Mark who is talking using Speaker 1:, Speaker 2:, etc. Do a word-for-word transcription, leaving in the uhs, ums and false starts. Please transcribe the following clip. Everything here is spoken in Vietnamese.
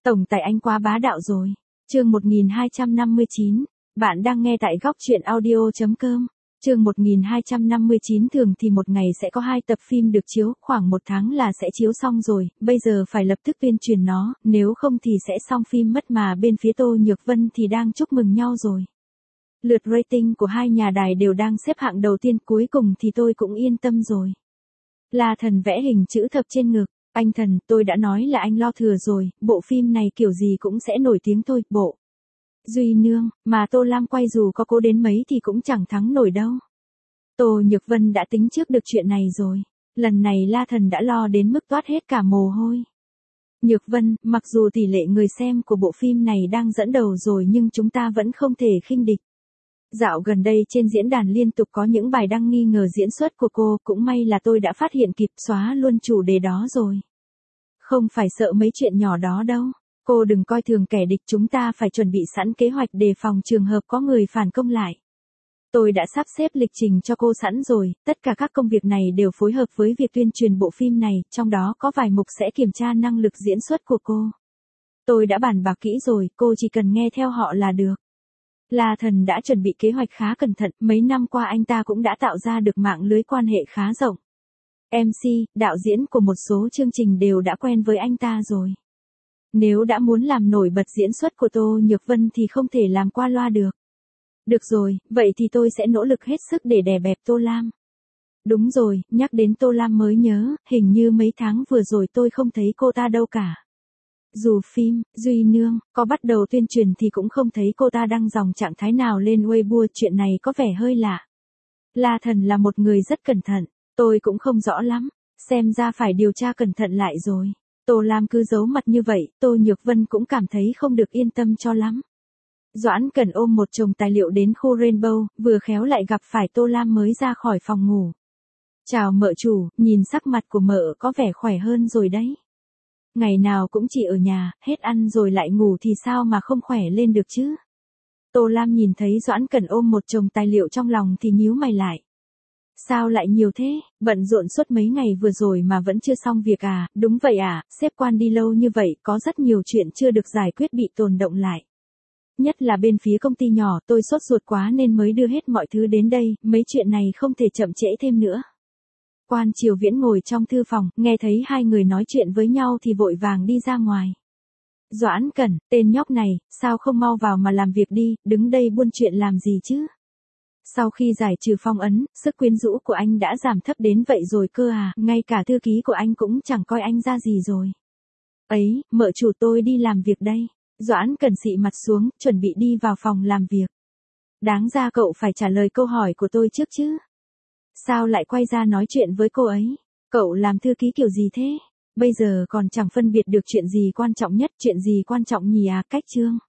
Speaker 1: Tổng tài anh quá bá đạo rồi. Chương một nghìn hai trăm năm mươi chín. Bạn đang nghe tại góc truyện audio chấm com. Chương một nghìn hai trăm năm mươi chín. Thường thì một ngày sẽ có hai tập phim được chiếu, khoảng một tháng là sẽ chiếu xong rồi, bây giờ phải lập tức tuyên truyền nó, nếu không thì sẽ xong phim mất, mà bên phía Tô Nhược Vân thì đang chúc mừng nhau rồi. Lượt rating của hai nhà đài đều đang xếp hạng đầu tiên, cuối cùng thì tôi cũng yên tâm rồi. La Thần vẽ hình chữ thập trên ngực. Anh Thần, tôi đã nói là anh lo thừa rồi, bộ phim này kiểu gì cũng sẽ nổi tiếng thôi, bộ. Duy Nương, mà Tô Lam quay dù có cố đến mấy thì cũng chẳng thắng nổi đâu. Tô Nhược Vân đã tính trước được chuyện này rồi. Lần này La Thần đã lo đến mức toát hết cả mồ hôi. Nhược Vân, mặc dù tỷ lệ người xem của bộ phim này đang dẫn đầu rồi nhưng chúng ta vẫn không thể khinh địch. Dạo gần đây trên diễn đàn liên tục có những bài đăng nghi ngờ diễn xuất của cô, cũng may là tôi đã phát hiện kịp, xóa luôn chủ đề đó rồi. Không phải sợ mấy chuyện nhỏ đó đâu, cô đừng coi thường kẻ địch, chúng ta phải chuẩn bị sẵn kế hoạch đề phòng trường hợp có người phản công lại. Tôi đã sắp xếp lịch trình cho cô sẵn rồi, tất cả các công việc này đều phối hợp với việc tuyên truyền bộ phim này, trong đó có vài mục sẽ kiểm tra năng lực diễn xuất của cô. Tôi đã bàn bạc kỹ rồi, cô chỉ cần nghe theo họ là được. La Thần đã chuẩn bị kế hoạch khá cẩn thận, mấy năm qua anh ta cũng đã tạo ra được mạng lưới quan hệ khá rộng. em xê, đạo diễn của một số chương trình đều đã quen với anh ta rồi. Nếu đã muốn làm nổi bật diễn xuất của Tô Nhược Vân thì không thể làm qua loa được. Được rồi, vậy thì tôi sẽ nỗ lực hết sức để đè bẹp Tô Lam. Đúng rồi, nhắc đến Tô Lam mới nhớ, hình như mấy tháng vừa rồi tôi không thấy cô ta đâu cả. Dù phim, Duy Nương, có bắt đầu tuyên truyền thì cũng không thấy cô ta đăng dòng trạng thái nào lên Weibo, chuyện này có vẻ hơi lạ. La Thần là một người rất cẩn thận, tôi cũng không rõ lắm, xem ra phải điều tra cẩn thận lại rồi. Tô Lam cứ giấu mặt như vậy, Tô Nhược Vân cũng cảm thấy không được yên tâm cho lắm. Doãn Cần ôm một chồng tài liệu đến khu Rainbow, vừa khéo lại gặp phải Tô Lam mới ra khỏi phòng ngủ. Chào mợ chủ, nhìn sắc mặt của mợ có vẻ khỏe hơn rồi đấy. Ngày nào cũng chỉ ở nhà, hết ăn rồi lại ngủ thì sao mà không khỏe lên được chứ. Tô Lam nhìn thấy Doãn Cần ôm một chồng tài liệu trong lòng thì nhíu mày lại. Sao lại nhiều thế, bận rộn suốt mấy ngày vừa rồi mà vẫn chưa xong việc à? Đúng vậy à, sếp quan đi lâu như vậy, có rất nhiều chuyện chưa được giải quyết bị tồn động lại. Nhất là bên phía công ty nhỏ, tôi sốt ruột quá nên mới đưa hết mọi thứ đến đây, mấy chuyện này không thể chậm trễ thêm nữa. Quan Triều Viễn ngồi trong thư phòng, nghe thấy hai người nói chuyện với nhau thì vội vàng đi ra ngoài. Doãn Cẩn, tên nhóc này, sao không mau vào mà làm việc đi, đứng đây buôn chuyện làm gì chứ? Sau khi giải trừ phong ấn, sức quyến rũ của anh đã giảm thấp đến vậy rồi cơ à, ngay cả thư ký của anh cũng chẳng coi anh ra gì rồi. Ấy, mợ chủ tôi đi làm việc đây. Doãn Cẩn xị mặt xuống, chuẩn bị đi vào phòng làm việc. Đáng ra cậu phải trả lời câu hỏi của tôi trước chứ. Sao lại quay ra nói chuyện với cô ấy? Cậu làm thư ký kiểu gì thế? Bây giờ còn chẳng phân biệt được chuyện gì quan trọng nhất, chuyện gì quan trọng nhỉ à, cách chương.